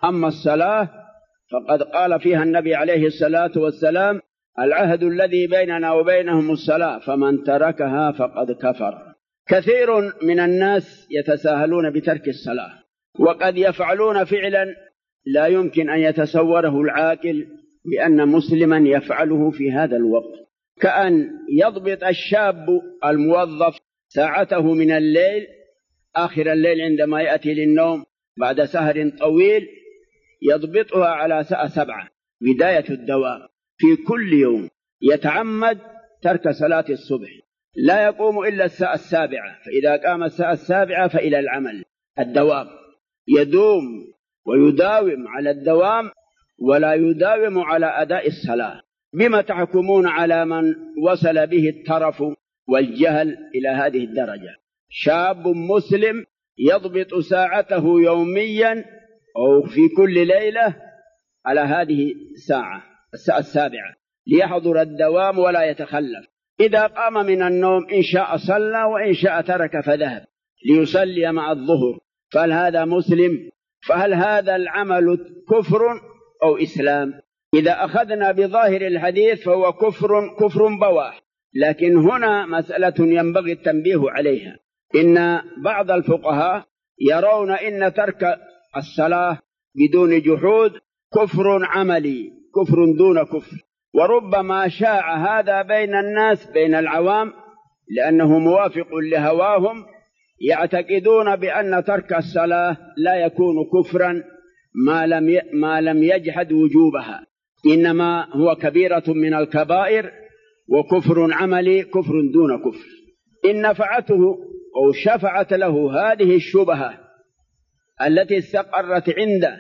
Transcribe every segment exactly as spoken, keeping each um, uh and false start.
أما الصلاة فقد قال فيها النبي عليه الصلاة والسلام: العهد الذي بيننا وبينهم الصلاة فمن تركها فقد كفر. كثير من الناس يتساهلون بترك الصلاة، وقد يفعلون فعلا لا يمكن أن يتصوره العاقل بأن مسلما يفعله في هذا الوقت، كأن يضبط الشاب الموظف ساعته من الليل آخر الليل عندما يأتي للنوم بعد سهر طويل، يضبطها على الساعة سبعة بداية الدوام في كل يوم، يتعمد ترك صلاة الصبح، لا يقوم إلا الساعة السابعة، فإذا قام الساعة السابعة فإلى العمل الدوام، يدوم ويداوم على الدوام ولا يداوم على أداء الصلاة. بما تحكمون على من وصل به الترف والجهل إلى هذه الدرجة؟ شاب مسلم يضبط ساعته يوميا أو في كل ليلة على هذه الساعة الساعة السابعة ليحضر الدوام ولا يتخلف. إذا قام من النوم إن شاء صلى وإن شاء ترك فذهب ليصلي مع الظهر، فهل هذا مسلم؟ فهل هذا العمل كفر أو إسلام؟ إذا أخذنا بظاهر الحديث فهو كفر كفر بواح. لكن هنا مسألة ينبغي التنبيه عليها، إن بعض الفقهاء يرون إن ترك الصلاة بدون جحود كفر عملي، كفر دون كفر، وربما شاع هذا بين الناس بين العوام لأنه موافق لهواهم، يعتقدون بأن ترك الصلاة لا يكون كفرا ما لم ما لم يجحد وجوبها، إنما هو كبيرة من الكبائر وكفر عملي، كفر دون كفر. إن نفعته أو شفعت له هذه الشبهة التي استقرت عنده،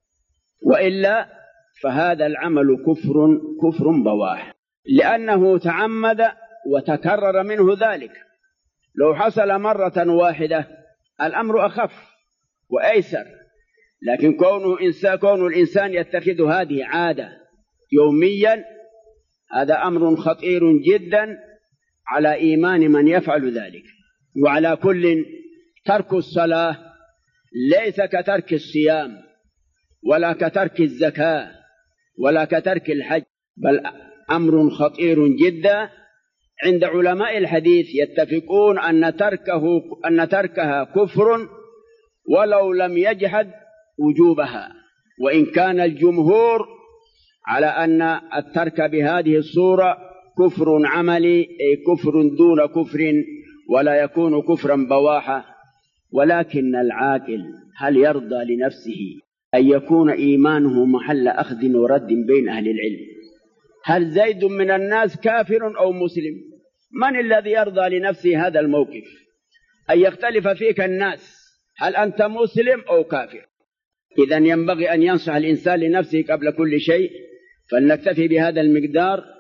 وإلا فهذا العمل كفر كفر بواح، لأنه تعمد وتكرر منه ذلك. لو حصل مرة واحدة الأمر أخف وأيسر، لكن كونه إنسان كون الإنسان يتخذ هذه عادة يوميا هذا أمر خطير جدا على إيمان من يفعل ذلك. وعلى كل، ترك الصلاة ليس كترك الصيام ولا كترك الزكاة ولا كترك الحج، بل أمر خطير جدا. عند علماء الحديث يتفقون أن تركه أن تركها كفر ولو لم يجحد وجوبها، وإن كان الجمهور على أن الترك بهذه الصورة كفر عملي، أي كفر دون كفر ولا يكون كفرا بواحا. ولكن العاقل هل يرضى لنفسه أن يكون إيمانه محل أخذ ورد بين أهل العلم؟ هل زيد من الناس كافر أو مسلم؟ من الذي يرضى لنفسه هذا الموقف أن يختلف فيك الناس هل أنت مسلم أو كافر؟ إذن ينبغي أن ينصح الإنسان لنفسه قبل كل شيء. فلنكتفي بهذا المقدار.